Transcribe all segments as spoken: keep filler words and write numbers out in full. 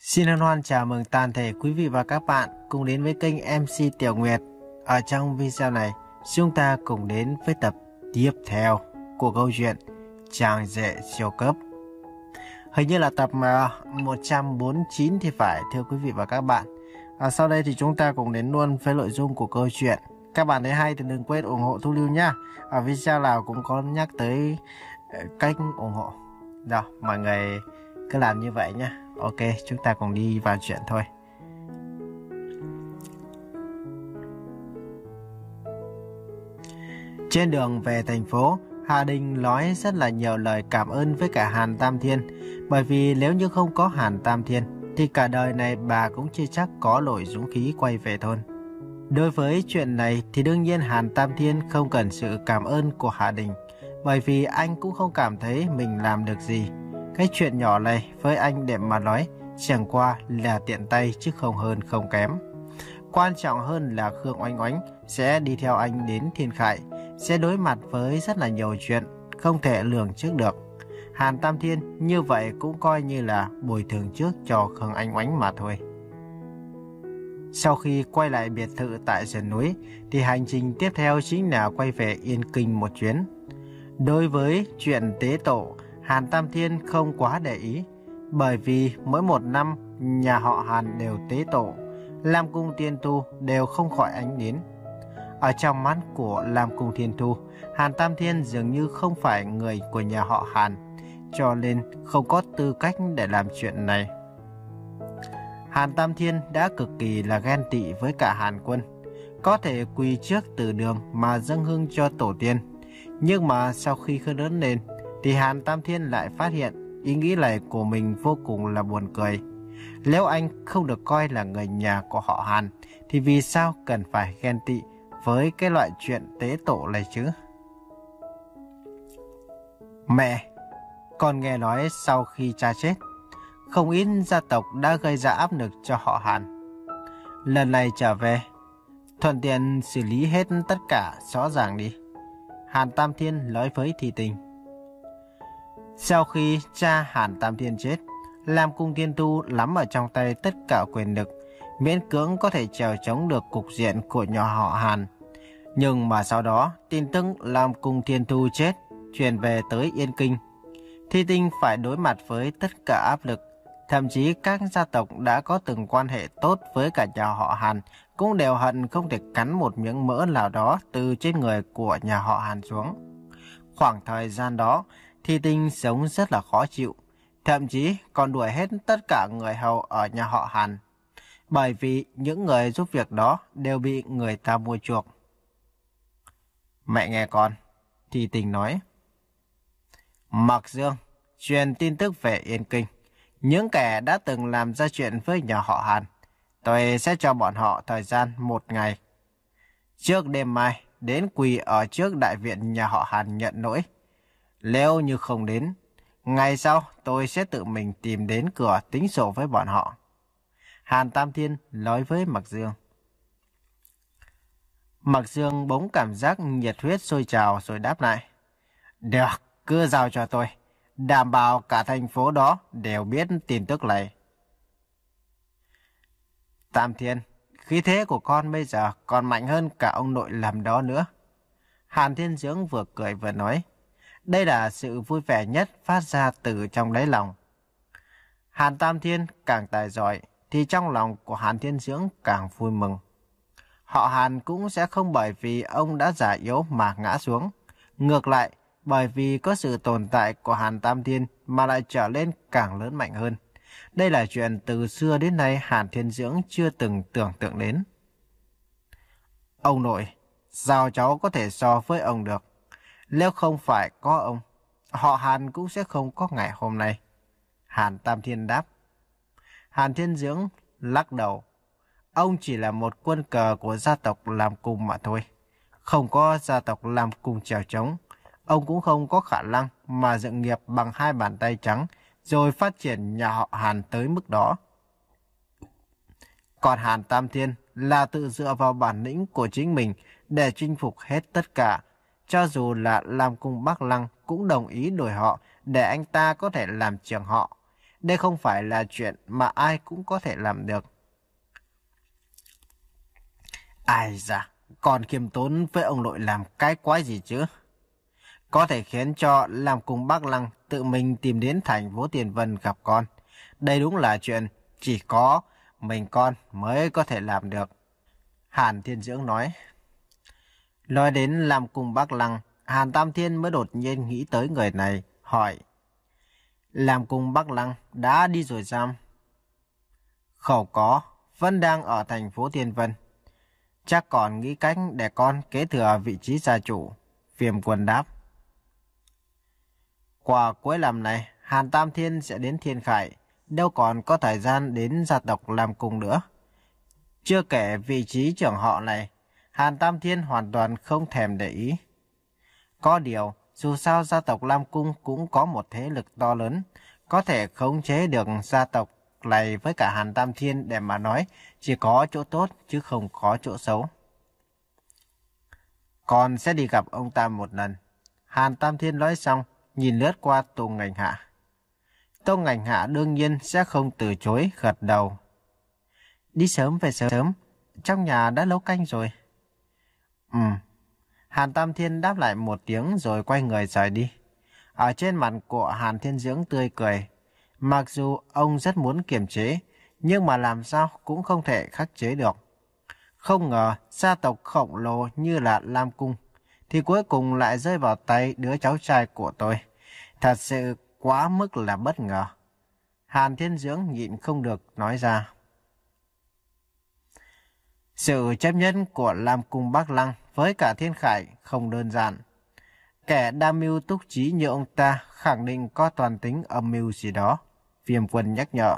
Xin hân hoan chào mừng toàn thể quý vị và các bạn cùng đến với kênh em xê Tiểu Nguyệt. Ở trong video này, chúng ta cùng đến với tập tiếp theo của câu chuyện Chàng rể siêu cấp. Hình như là tập một trăm bốn mươi chín thì phải, thưa quý vị và các bạn. À, sau đây thì chúng ta cùng đến luôn với nội dung của câu chuyện. Các bạn thấy hay thì đừng quên ủng hộ Thu Lưu nhá. Ở video nào cũng có nhắc tới cách ủng hộ. Rồi, mọi người cứ làm như vậy nhá. Ok, chúng ta cùng đi vào chuyện thôi. Trên đường về thành phố, Hà Đình nói rất là nhiều lời cảm ơn với cả Hàn Tam Thiên. Bởi vì nếu như không có Hàn Tam Thiên thì cả đời này bà cũng chưa chắc có nổi dũng khí quay về thôn. Đối với chuyện này thì đương nhiên Hàn Tam Thiên không cần sự cảm ơn của Hà Đình, bởi vì anh cũng không cảm thấy mình làm được gì. Cái chuyện nhỏ này với anh để mà nói chẳng qua là tiện tay chứ không hơn không kém. Quan trọng hơn là Khương Oánh Oánh sẽ đi theo anh đến Thiên Khải, sẽ đối mặt với rất là nhiều chuyện không thể lường trước được. Hàn Tam Thiên như vậy cũng coi như là bồi thường trước cho Khương Oánh Oánh mà thôi. Sau khi quay lại biệt thự tại sườn núi thì hành trình tiếp theo chính là quay về Yên Kinh một chuyến. Đối với chuyện tế tổ, Hàn Tam Thiên không quá để ý, bởi vì mỗi một năm nhà họ Hàn đều tế tổ, Lam Cung Thiên Thu đều không khỏi ánh nến. Ở trong mắt của Lam Cung Thiên Thu, Hàn Tam Thiên dường như không phải người của nhà họ Hàn, cho nên không có tư cách để làm chuyện này. Hàn Tam Thiên đã cực kỳ là ghen tị với cả Hàn Quân, có thể quỳ trước từ đường mà dâng hương cho tổ tiên. Nhưng mà sau khi lớn lên thì Hàn Tam Thiên lại phát hiện ý nghĩ này của mình vô cùng là buồn cười. Nếu anh không được coi là người nhà của họ Hàn thì vì sao cần phải ghen tị với cái loại chuyện tế tổ này chứ? Mẹ, con nghe nói sau khi cha chết, không ít gia tộc đã gây ra áp lực cho họ Hàn. Lần này trở về, thuận tiện xử lý hết tất cả rõ ràng đi. Hàn Tam Thiên nói với Thi Tình. Sau khi cha Hàn Tam Thiên chết, Lam Cung Thiên Thu nắm ở trong tay tất cả quyền lực, miễn cưỡng có thể chèo chống được cục diện của nhỏ họ Hàn. Nhưng mà sau đó, tin tức Lam Cung Thiên Thu chết truyền về tới Yên Kinh. Thi Tinh phải đối mặt với tất cả áp lực. Thậm chí các gia tộc đã có từng quan hệ tốt với cả nhà họ Hàn cũng đều hận không thể cắn một miếng mỡ nào đó từ trên người của nhà họ Hàn xuống. Khoảng thời gian đó, Thi Tinh sống rất là khó chịu, thậm chí còn đuổi hết tất cả người hầu ở nhà họ Hàn, bởi vì những người giúp việc đó đều bị người ta mua chuộc. Mẹ nghe con, Thi Tinh nói. Mặc Dương truyền tin tức về Yên Kinh. Những kẻ đã từng làm ra chuyện với nhà họ Hàn, tôi sẽ cho bọn họ thời gian một ngày. Trước đêm mai, đến quỳ ở trước đại viện nhà họ Hàn nhận lỗi. Nếu như không đến, ngày sau tôi sẽ tự mình tìm đến cửa tính sổ với bọn họ. Hàn Tam Thiên nói với Mặc Dương. Mặc Dương bỗng cảm giác nhiệt huyết sôi trào rồi đáp lại. Được, cứ giao cho tôi. Đảm bảo cả thành phố đó đều biết tin tức này. Tam Thiên, khí thế của con bây giờ còn mạnh hơn cả ông nội làm đó nữa. Hàn Thiên Dưỡng vừa cười vừa nói. Đây là sự vui vẻ nhất phát ra từ trong đáy lòng. Hàn Tam Thiên càng tài giỏi thì trong lòng của Hàn Thiên Dưỡng càng vui mừng. Họ Hàn cũng sẽ không bởi vì ông đã già yếu mà ngã xuống. Ngược lại, bởi vì có sự tồn tại của Hàn Tam Thiên mà lại trở lên càng lớn mạnh hơn. Đây là chuyện từ xưa đến nay Hàn Thiên Dưỡng chưa từng tưởng tượng đến. Ông nội, sao cháu có thể so với ông được? Nếu không phải có ông, họ Hàn cũng sẽ không có ngày hôm nay. Hàn Tam Thiên đáp. Hàn Thiên Dưỡng lắc đầu. Ông chỉ là một quân cờ của gia tộc làm cùng mà thôi. Không có gia tộc làm cùng chèo chống, ông cũng không có khả năng mà dựng nghiệp bằng hai bàn tay trắng rồi phát triển nhà họ Hàn tới mức đó. Còn Hàn Tam Thiên là tự dựa vào bản lĩnh của chính mình để chinh phục hết tất cả. Cho dù là Lam Cung Bắc Lăng cũng đồng ý đổi họ để anh ta có thể làm trưởng họ. Đây không phải là chuyện mà ai cũng có thể làm được. Ai da, còn khiêm tốn với ông nội làm cái quái gì chứ? Có thể khiến cho làm cùng bác Lăng tự mình tìm đến thành phố Tiền Vân gặp con. Đây đúng là chuyện chỉ có mình con mới có thể làm được. Hàn Thiên Dưỡng nói. Nói đến làm cùng bác Lăng, Hàn Tam Thiên mới đột nhiên nghĩ tới người này, hỏi. Làm cùng bác Lăng đã đi rồi sao? Không có, vẫn đang ở thành phố Thiên Vân. Chắc còn nghĩ cách để con kế thừa vị trí gia chủ. Viêm Quân đáp. Qua cuối năm này, Hàn Tam Thiên sẽ đến Thiên Khải, đâu còn có thời gian đến gia tộc làm cùng nữa. Chưa kể vị trí trưởng họ này, Hàn Tam Thiên hoàn toàn không thèm để ý. Có điều, dù sao gia tộc Lam Cung cũng có một thế lực to lớn, có thể khống chế được gia tộc này với cả Hàn Tam Thiên để mà nói, chỉ có chỗ tốt chứ không có chỗ xấu. Con sẽ đi gặp ông ta một lần. Hàn Tam Thiên nói xong, nhìn lướt qua Tô Ngành Hạ. Tô Ngành Hạ đương nhiên sẽ không từ chối, gật đầu. Đi sớm về sớm, trong nhà đã nấu canh rồi. Ừ. Hàn Tam Thiên đáp lại một tiếng rồi quay người rời đi. Ở trên mặt của Hàn Thiên Dưỡng tươi cười. Mặc dù ông rất muốn kiềm chế, nhưng mà làm sao cũng không thể khắc chế được. Không ngờ gia tộc khổng lồ như là Lam Cung thì cuối cùng lại rơi vào tay đứa cháu trai của tôi. Thật sự quá mức là bất ngờ. Hàn Thiên Dưỡng nhịn không được nói ra. Sự chấp nhận của Lam Cung Bắc Lăng với cả Thiên Khải không đơn giản. Kẻ đa mưu túc trí như ông ta khẳng định có toàn tính âm mưu gì đó. Viêm Quân nhắc nhở.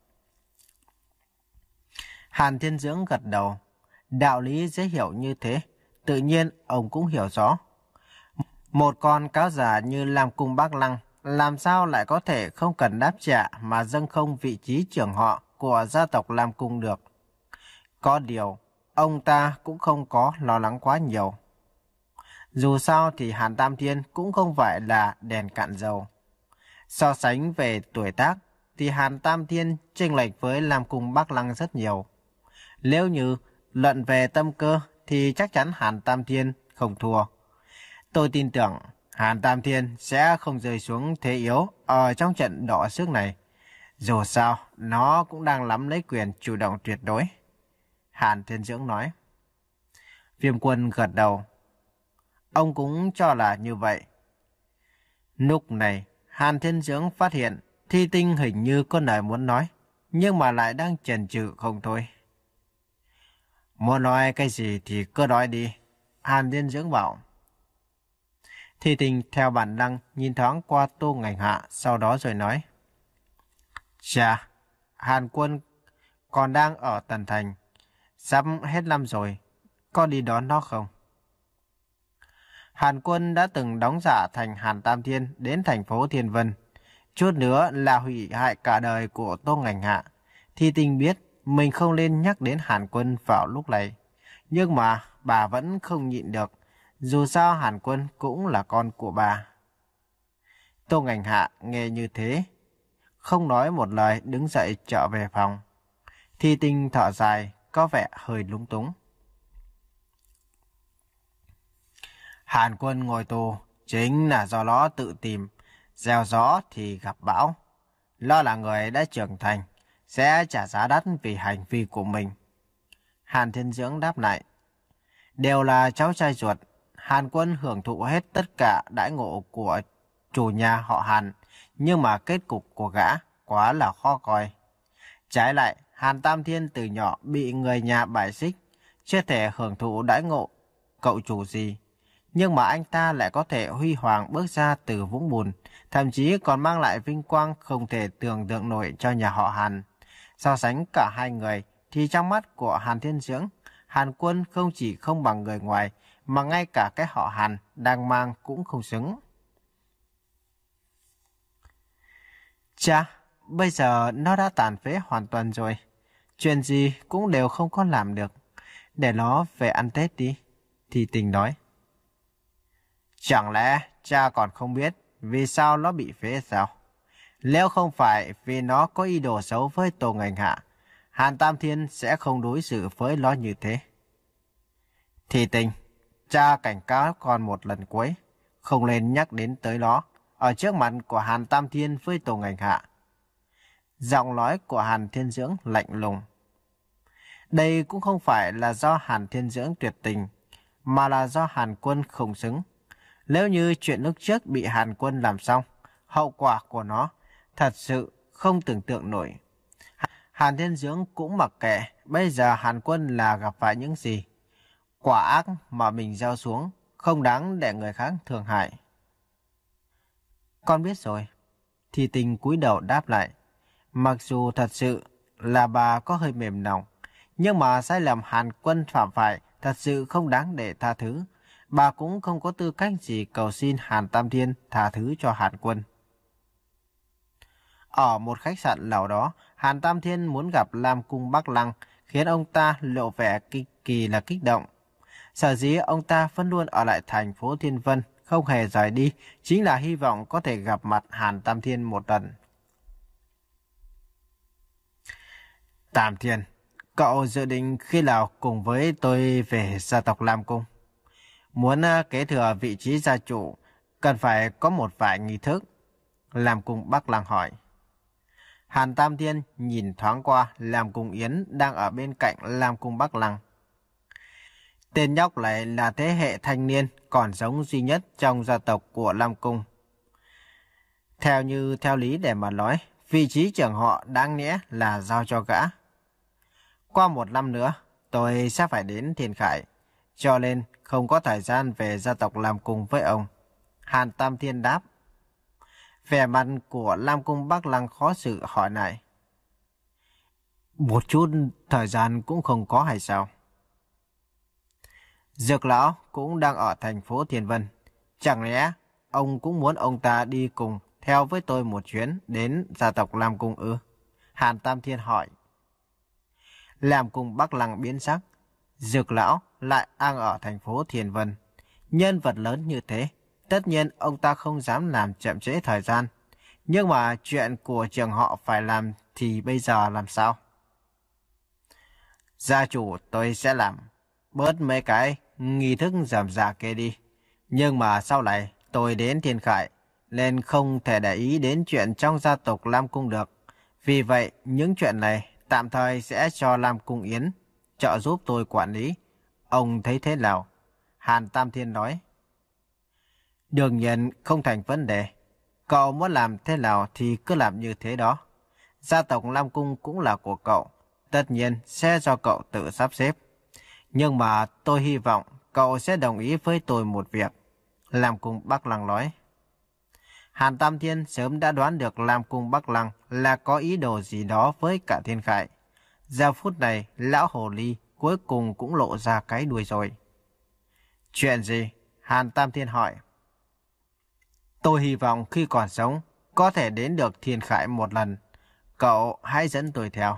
Hàn Thiên Dưỡng gật đầu. Đạo lý dễ hiểu như thế, tự nhiên ông cũng hiểu rõ. Một con cáo giả như Lam Cung Bắc Lăng làm sao lại có thể không cần đáp trả mà dâng không vị trí trưởng họ của gia tộc Lam Cung được. Có điều, ông ta cũng không có lo lắng quá nhiều. Dù sao thì Hàn Tam Thiên cũng không phải là đèn cạn dầu. So sánh về tuổi tác thì Hàn Tam Thiên chênh lệch với Lam Cung Bắc Lăng rất nhiều. Nếu như luận về tâm cơ thì chắc chắn Hàn Tam Thiên không thua. Tôi tin tưởng Hàn Tam Thiên sẽ không rơi xuống thế yếu ở trong trận đọ sức này. Dù sao, nó cũng đang nắm lấy quyền chủ động tuyệt đối. Hàn Thiên Dưỡng nói. Viêm Quân gật đầu. Ông cũng cho là như vậy. Lúc này, Hàn Thiên Dưỡng phát hiện Thi Tinh hình như có lời muốn nói, nhưng mà lại đang chần chừ không thôi. Muốn nói cái gì thì cứ nói đi. Hàn Thiên Dưỡng bảo. Thi Tinh theo bản năng nhìn thoáng qua Tô Ngành Hạ, sau đó rồi nói. Chà, Hàn Quân còn đang ở Tần Thành. Sắp hết năm rồi, có đi đón nó không? Hàn Quân đã từng đóng giả thành Hàn Tam Thiên đến thành phố Thiên Vân. Chút nữa là hủy hại cả đời của Tô Ngành Hạ. Thi Tinh biết mình không nên nhắc đến Hàn Quân vào lúc này. Nhưng mà bà vẫn không nhịn được. Dù sao Hàn Quân cũng là con của bà. Tô Ngành Hạ nghe như thế, không nói một lời đứng dậy trở về phòng. Thi Tinh thở dài, có vẻ hơi lúng túng. Hàn Quân ngồi tù chính là do nó tự tìm, gieo gió thì gặp bão. Nó là người đã trưởng thành, sẽ trả giá đắt vì hành vi của mình. Hàn Thiên Dưỡng đáp lại. Đều là cháu trai ruột, Hàn Quân hưởng thụ hết tất cả đãi ngộ của chủ nhà họ Hàn, nhưng mà kết cục của gã quá là khó coi. Trái lại, Hàn Tam Thiên từ nhỏ bị người nhà bài xích, chưa thể hưởng thụ đãi ngộ cậu chủ gì. Nhưng mà anh ta lại có thể huy hoàng bước ra từ vũng bùn, thậm chí còn mang lại vinh quang không thể tưởng tượng nổi cho nhà họ Hàn. So sánh cả hai người, thì trong mắt của Hàn Thiên Dưỡng, Hàn Quân không chỉ không bằng người ngoài, mà ngay cả cái họ Hàn đang mang cũng không xứng. Chà, bây giờ nó đã tàn phế hoàn toàn rồi. Chuyện gì cũng đều không có làm được. Để nó về ăn Tết đi. Thì Tình nói. Chẳng lẽ cha còn không biết vì sao nó bị phế sao? Nếu không phải vì nó có ý đồ xấu với Tô Ngành Hạ, Hàn Tam Thiên sẽ không đối xử với nó như thế. Thì tình, cha cảnh cáo con một lần cuối, không nên nhắc đến tới nó ở trước mặt của Hàn Tam Thiên với Tô Ngành Hạ. Giọng nói của Hàn Thiên Dưỡng lạnh lùng. Đây cũng không phải là do Hàn Thiên Dưỡng tuyệt tình, mà là do Hàn Quân không xứng. Nếu như chuyện lúc trước bị Hàn Quân làm xong, hậu quả của nó thật sự không tưởng tượng nổi. Hàn Thiên Dưỡng cũng mặc kệ bây giờ Hàn Quân là gặp phải những gì. Quả ác mà mình gieo xuống không đáng để người khác thương hại. Con biết rồi. Thì tình cúi đầu đáp lại. Mặc dù thật sự là bà có hơi mềm lòng, nhưng mà sai lầm Hàn Quân phạm phải thật sự không đáng để tha thứ. Bà cũng không có tư cách gì cầu xin Hàn Tam Thiên tha thứ cho Hàn Quân. Ở một khách sạn nào đó, Hàn Tam Thiên muốn gặp Lam Cung Bắc Lăng, khiến ông ta lộ vẻ cực kỳ là kích động. Sở dĩ ông ta vẫn luôn ở lại thành phố Thiên Vân, không hề rời đi, chính là hy vọng có thể gặp mặt Hàn Tam Thiên một lần. Tam Thiên, cậu dự định khi nào cùng với tôi về gia tộc Lam Cung? Muốn kế thừa vị trí gia chủ, cần phải có một vài nghi thức. Lam Cung Bắc Lăng hỏi. Hàn Tam Thiên nhìn thoáng qua Lam Cung Yến đang ở bên cạnh Lam Cung Bắc Lăng. Tên nhóc này là thế hệ thanh niên còn sống duy nhất trong gia tộc của Lam Cung. Theo như theo lý để mà nói, vị trí trưởng họ đáng lẽ là giao cho gã. Qua một năm nữa, tôi sẽ phải đến Thiên Khải, cho nên không có thời gian về gia tộc Lam Cung với ông. Hàn Tam Thiên đáp. Vẻ mặt của Lam Cung Bắc Lăng khó xử hỏi lại. Một chút thời gian cũng không có hay sao? Dược lão cũng đang ở thành phố Thiên Vân. Chẳng lẽ ông cũng muốn ông ta đi cùng theo với tôi một chuyến đến gia tộc Lam Cung ư? Hàn Tam Thiên hỏi. Lam Cung Bắc Lăng biến sắc. Dược lão lại đang ở thành phố Thiên Vân. Nhân vật lớn như thế, tất nhiên ông ta không dám làm chậm trễ thời gian. Nhưng mà chuyện của trường họ phải làm thì bây giờ làm sao? Gia chủ tôi sẽ làm. Bớt mấy cái nghi thức rườm rà kia đi. Nhưng mà sau này tôi đến Thiên Khải nên không thể để ý đến chuyện trong gia tộc Lam Cung được. Vì vậy những chuyện này tạm thời sẽ cho Lam Cung Yến trợ giúp tôi quản lý. Ông thấy thế nào? Hàn Tam Thiên nói. Đương nhiên không thành vấn đề. Cậu muốn làm thế nào thì cứ làm như thế đó. Gia tộc Lam Cung cũng là của cậu. Tất nhiên sẽ do cậu tự sắp xếp. Nhưng mà tôi hy vọng cậu sẽ đồng ý với tôi một việc. Lam Cung Bắc Lăng nói. Hàn Tam Thiên sớm đã đoán được Lam Cung Bắc Lăng là có ý đồ gì đó với cả Thiên Khải. Giờ phút này, lão hồ ly cuối cùng cũng lộ ra cái đuôi rồi. Chuyện gì? Hàn Tam Thiên hỏi. Tôi hy vọng khi còn sống có thể đến được Thiên Khải một lần. Cậu hãy dẫn tôi theo.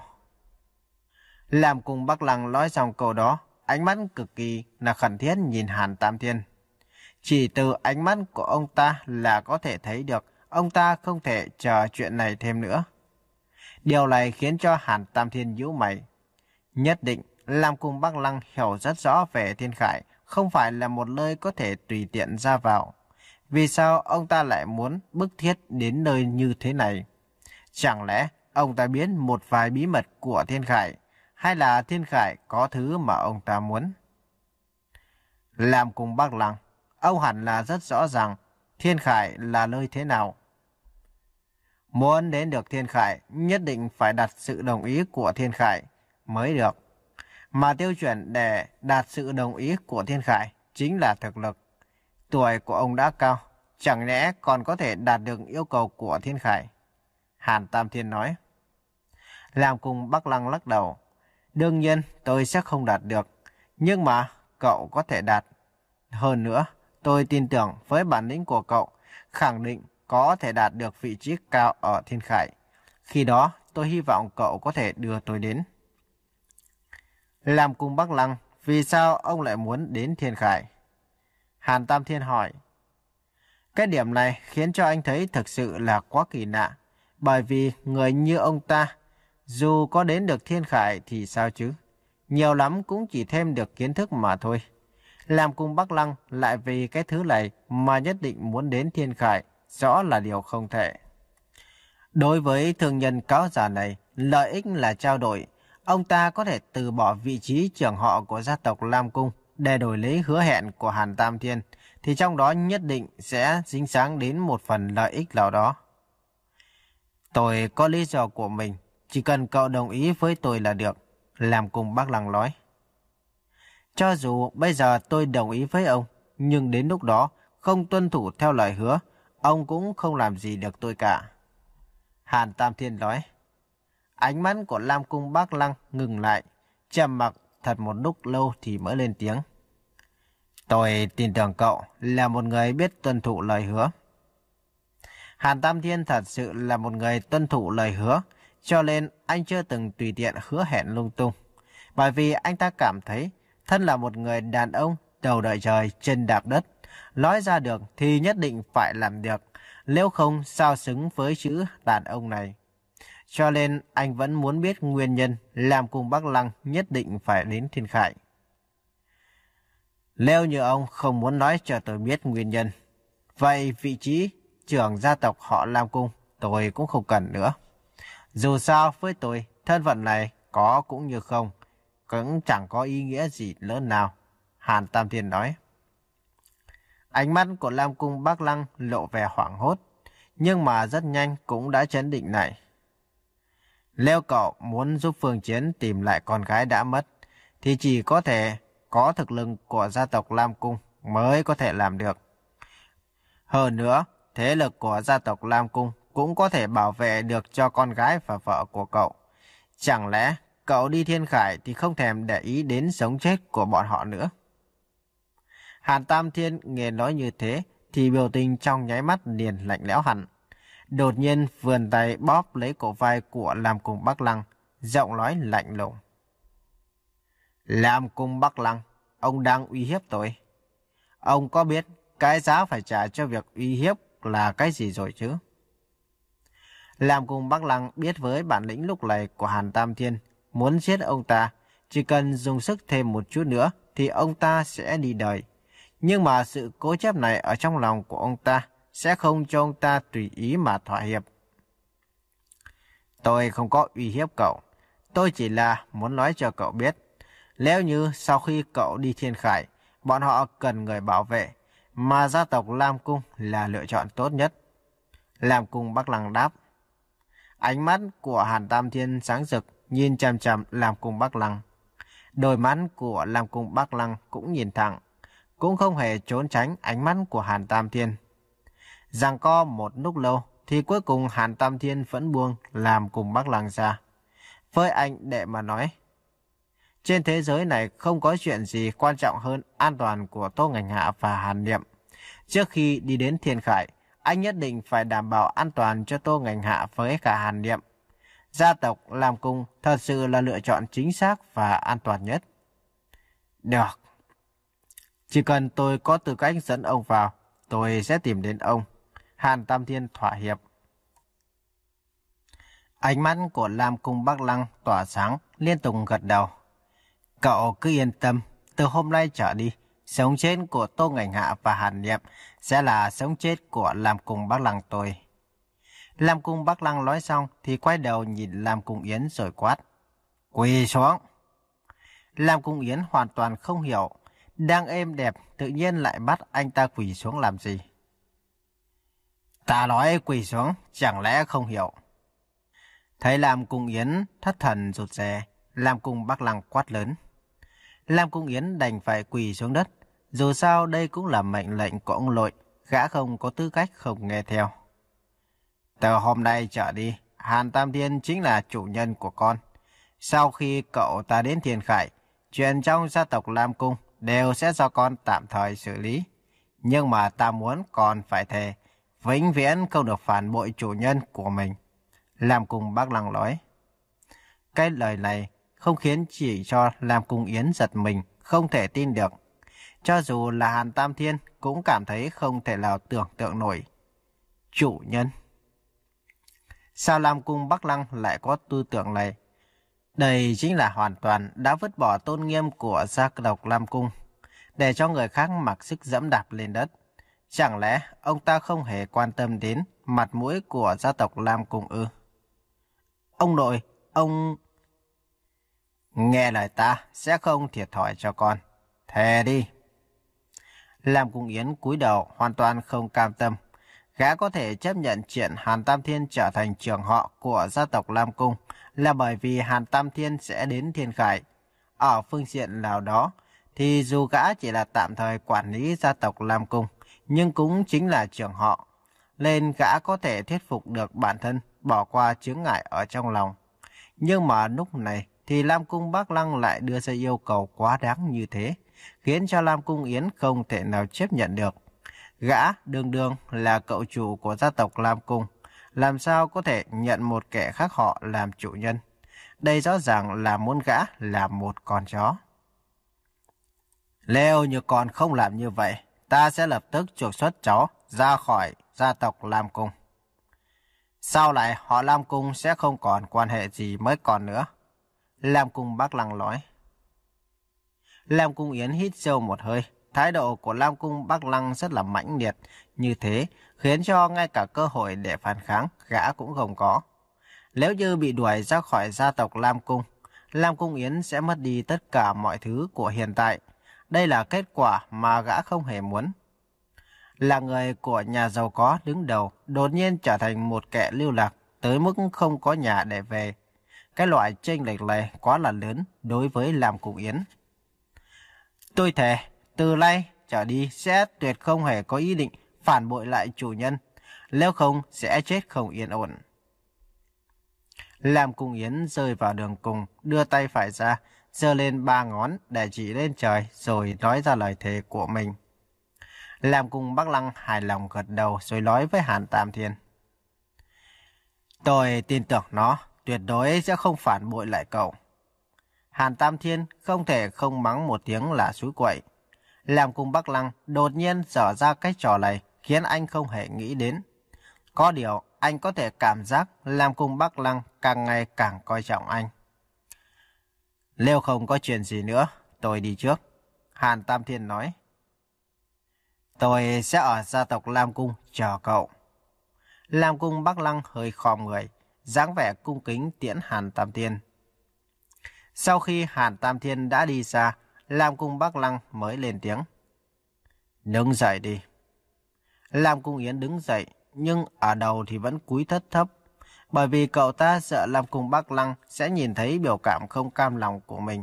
Lam Cung Bắc Lăng nói xong câu đó, ánh mắt cực kỳ là khẩn thiết nhìn Hàn Tam Thiên. Chỉ từ ánh mắt của ông ta là có thể thấy được ông ta không thể chờ chuyện này thêm nữa. Điều này khiến cho Hàn Tam Thiên nhíu mày. Nhất định Lam Cung Bắc Lăng hiểu rất rõ về Thiên Khải không phải là một nơi có thể tùy tiện ra vào. Vì sao ông ta lại muốn bức thiết đến nơi như thế này? Chẳng lẽ ông ta biết một vài bí mật của Thiên Khải, hay là Thiên Khải có thứ mà ông ta muốn? Lam Cung Bắc Lăng, ông hẳn là rất rõ ràng Thiên Khải là nơi thế nào. Muốn đến được Thiên Khải, nhất định phải đạt sự đồng ý của Thiên Khải mới được. Mà tiêu chuẩn để đạt sự đồng ý của Thiên Khải chính là thực lực. Tuổi của ông đã cao, chẳng lẽ còn có thể đạt được yêu cầu của Thiên Khải? Hàn Tam Thiên nói. Lam Cung Bắc Lăng lắc đầu. Đương nhiên tôi sẽ không đạt được, nhưng mà cậu có thể đạt. Hơn nữa, tôi tin tưởng với bản lĩnh của cậu, khẳng định có thể đạt được vị trí cao ở Thiên Khải. Khi đó, tôi hy vọng cậu có thể đưa tôi đến. Lam Cung Bắc Lăng, vì sao ông lại muốn đến Thiên Khải? Hàn Tam Thiên hỏi. Cái điểm này khiến cho anh thấy thực sự là quá kỳ lạ. Bởi vì người như ông ta, dù có đến được thiên khải thì sao chứ? Nhiều lắm cũng chỉ thêm được kiến thức mà thôi. Làm cùng Bắc Lăng lại vì cái thứ này mà nhất định muốn đến thiên khải, rõ là điều không thể. Đối với thương nhân cáo giả này, lợi ích là trao đổi. Ông ta có thể từ bỏ vị trí trưởng họ của gia tộc Lam Cung để đổi lấy hứa hẹn của Hàn Tam Thiên, thì trong đó nhất định sẽ dính dáng đến một phần lợi ích nào đó. Tôi có lý do của mình, chỉ cần cậu đồng ý với tôi là được, Làm cùng Bắc Lăng nói. Cho dù bây giờ tôi đồng ý với ông, nhưng đến lúc đó không tuân thủ theo lời hứa, ông cũng không làm gì được tôi cả. Hàn Tam Thiên nói. Ánh mắt của Lam Cung Bắc Lăng ngừng lại, trầm mặc thật một lúc lâu thì mới lên tiếng. Tôi tin tưởng cậu là một người biết tuân thủ lời hứa. Hàn Tam Thiên thật sự là một người tuân thủ lời hứa, cho nên anh chưa từng tùy tiện hứa hẹn lung tung. Bởi vì anh ta cảm thấy thân là một người đàn ông đầu đợi trời chân đạp đất, nói ra được thì nhất định phải làm được, nếu không sao xứng với chữ đàn ông này. Cho nên anh vẫn muốn biết nguyên nhân làm cùng Bắc Lăng nhất định phải đến thiên khải. Nếu như ông không muốn nói cho tôi biết nguyên nhân, vậy vị trí trưởng gia tộc họ Lam Cung tôi cũng không cần nữa. Dù sao với tôi, thân phận này có cũng như không, cũng chẳng có ý nghĩa gì lớn nào, Hàn Tam Thiên nói. Ánh mắt của Lam Cung Bắc Lăng lộ vẻ hoảng hốt, nhưng mà rất nhanh cũng đã trấn định lại. Nếu cậu muốn giúp Phương Chiến tìm lại con gái đã mất, thì chỉ có thể có thực lực của gia tộc Lam Cung mới có thể làm được. Hơn nữa, thế lực của gia tộc Lam Cung cũng có thể bảo vệ được cho con gái và vợ của cậu. Chẳng lẽ cậu đi thiên khải thì không thèm để ý đến sống chết của bọn họ nữa? Hàn Tam Thiên nghe nói như thế thì biểu tình trong nháy mắt liền lạnh lẽo hẳn. Đột nhiên vươn tay bóp lấy cổ vai của Lam Cung Bắc Lăng, giọng nói lạnh lùng. Lam Cung Bắc Lăng, ông đang uy hiếp tôi. Ông có biết cái giá phải trả cho việc uy hiếp là cái gì rồi chứ? Lam Cung Bắc Lăng biết với bản lĩnh lúc này của Hàn Tam Thiên, muốn giết ông ta, chỉ cần dùng sức thêm một chút nữa thì ông ta sẽ đi đời. Nhưng mà sự cố chấp này ở trong lòng của ông ta sẽ không cho ông ta tùy ý mà thỏa hiệp. Tôi không có uy hiếp cậu, tôi chỉ là muốn nói cho cậu biết, nếu như sau khi cậu đi thiên khải, bọn họ cần người bảo vệ, mà gia tộc Lam Cung là lựa chọn tốt nhất. Lam Cung Bắc Lăng đáp. Ánh mắt của Hàn Tam Thiên sáng rực, nhìn chằm chằm Lam Cung Bắc Lăng. Đôi mắt của Lam Cung Bắc Lăng cũng nhìn thẳng, cũng không hề trốn tránh ánh mắt của Hàn Tam Thiên. Giằng co một lúc lâu thì cuối cùng Hàn Tam Thiên vẫn buông Lam Cung Bắc Lăng ra. Với anh đệ mà nói, trên thế giới này không có chuyện gì quan trọng hơn an toàn của Tô Ngành Hạ và Hàn Niệm. Trước khi đi đến thiên khải, anh nhất định phải đảm bảo an toàn cho Tô Ngành Hạ với cả Hàn Niệm. Gia tộc Lam Cung thật sự là lựa chọn chính xác và an toàn nhất. Được. Chỉ cần tôi có tư cách dẫn ông vào, tôi sẽ tìm đến ông. Hàn Tam Thiên thỏa hiệp. Ánh mắt của Lam Cung Bắc Lăng tỏa sáng, liên tục gật đầu. Cậu cứ yên tâm, từ hôm nay trở đi, sống chết của Tô Ngành Hạ và Hàn Niệm sẽ là sống chết của Lam Cung Bắc Lăng tôi. Lam Cung Bắc Lăng nói xong thì quay đầu nhìn Lam Cung Yến rồi quát. Quỳ xuống. Lam Cung Yến hoàn toàn không hiểu, đang êm đẹp tự nhiên lại bắt anh ta quỳ xuống làm gì. Ta nói quỳ xuống, chẳng lẽ không hiểu? Thấy Lam Cung Yến thất thần rụt rè, Lam Cung Bắc Lăng quát lớn. Lam Cung Yến đành phải quỳ xuống đất, dù sao đây cũng là mệnh lệnh của ông nội, gã không có tư cách không nghe theo. Từ hôm nay trở đi, Hàn Tam Thiên chính là chủ nhân của con. Sau khi cậu ta đến thiên khải, chuyện trong gia tộc Lam Cung đều sẽ do con tạm thời xử lý. Nhưng mà ta muốn con phải thề, vĩnh viễn không được phản bội chủ nhân của mình. Lam Cung Bắc Lăng nói. Cái lời này không khiến chỉ cho Lam Cung Yến giật mình, không thể tin được. Cho dù là Hàn Tam Thiên cũng cảm thấy không thể nào tưởng tượng nổi. Chủ nhân. Sao Lam Cung Bắc Lăng lại có tư tưởng này? Đây chính là hoàn toàn đã vứt bỏ tôn nghiêm của gia tộc Lam Cung, để cho người khác mặc sức dẫm đạp lên đất. Chẳng lẽ ông ta không hề quan tâm đến mặt mũi của gia tộc Lam Cung ư? Ông nội, ông... Nghe lời ta sẽ không thiệt thòi cho con. Thề đi. Lam Cung Yến cúi đầu hoàn toàn không cam tâm. Gã có thể chấp nhận chuyện Hàn Tam Thiên trở thành trưởng họ của gia tộc Lam Cung là bởi vì Hàn Tam Thiên sẽ đến Thiên Khải. Ở phương diện nào đó, thì dù gã chỉ là tạm thời quản lý gia tộc Lam Cung, nhưng cũng chính là trưởng họ, nên gã có thể thuyết phục được bản thân bỏ qua chướng ngại ở trong lòng. Nhưng mà lúc này thì Lam Cung Bắc Lăng lại đưa ra yêu cầu quá đáng như thế, khiến cho Lam Cung Yến không thể nào chấp nhận được. Gã đường đường là cậu chủ của gia tộc Lam Cung, làm sao có thể nhận một kẻ khác họ làm chủ nhân? Đây rõ ràng là muốn gã làm một con chó. Nếu như con không làm như vậy, ta sẽ lập tức trục xuất cháu ra khỏi gia tộc Lam Cung. Sau lại họ Lam Cung sẽ không còn quan hệ gì mới còn nữa. Lam Cung Bắc Lăng nói. Lam Cung Yến hít sâu một hơi. Thái độ của Lam Cung Bắc Lăng rất là mãnh liệt, như thế khiến cho ngay cả cơ hội để phản kháng gã cũng không có. Nếu như bị đuổi ra khỏi gia tộc Lam Cung, Lam Cung Yến sẽ mất đi tất cả mọi thứ của hiện tại. Đây là kết quả mà gã không hề muốn. Là người của nhà giàu có đứng đầu, đột nhiên trở thành một kẻ lưu lạc tới mức không có nhà để về. Cái loại chênh lệch này quá là lớn đối với Lam Cung Yến. Tôi thề, từ nay trở đi sẽ tuyệt không hề có ý định phản bội lại chủ nhân, nếu không sẽ chết không yên ổn. Lam Cung Yến rơi vào đường cùng, đưa tay phải ra, giơ lên ba ngón để chỉ lên trời rồi nói ra lời thề của mình. Lam Cung Bắc Lăng hài lòng gật đầu rồi nói với Hàn Tam Thiên. Tôi tin tưởng nó, tuyệt đối sẽ không phản bội lại cậu. Hàn Tam Thiên không thể không mắng một tiếng là xúi quậy. Lam Cung Bắc Lăng đột nhiên dở ra cái trò này khiến anh không hề nghĩ đến. Có điều anh có thể cảm giác Lam Cung Bắc Lăng càng ngày càng coi trọng anh. Nếu không có chuyện gì nữa, tôi đi trước. Hàn Tam Thiên nói. Tôi sẽ ở gia tộc Lam Cung chờ cậu. Lam Cung Bắc Lăng hơi khom người, dáng vẻ cung kính tiễn Hàn Tam Thiên. Sau khi Hàn Tam Thiên đã đi xa, Lam Cung Bắc Lăng mới lên tiếng. Đứng dậy đi. Lam Cung Yến đứng dậy, nhưng ở đầu thì vẫn cúi thấp thấp, bởi vì cậu ta sợ Lam Cung Bắc Lăng sẽ nhìn thấy biểu cảm không cam lòng của mình.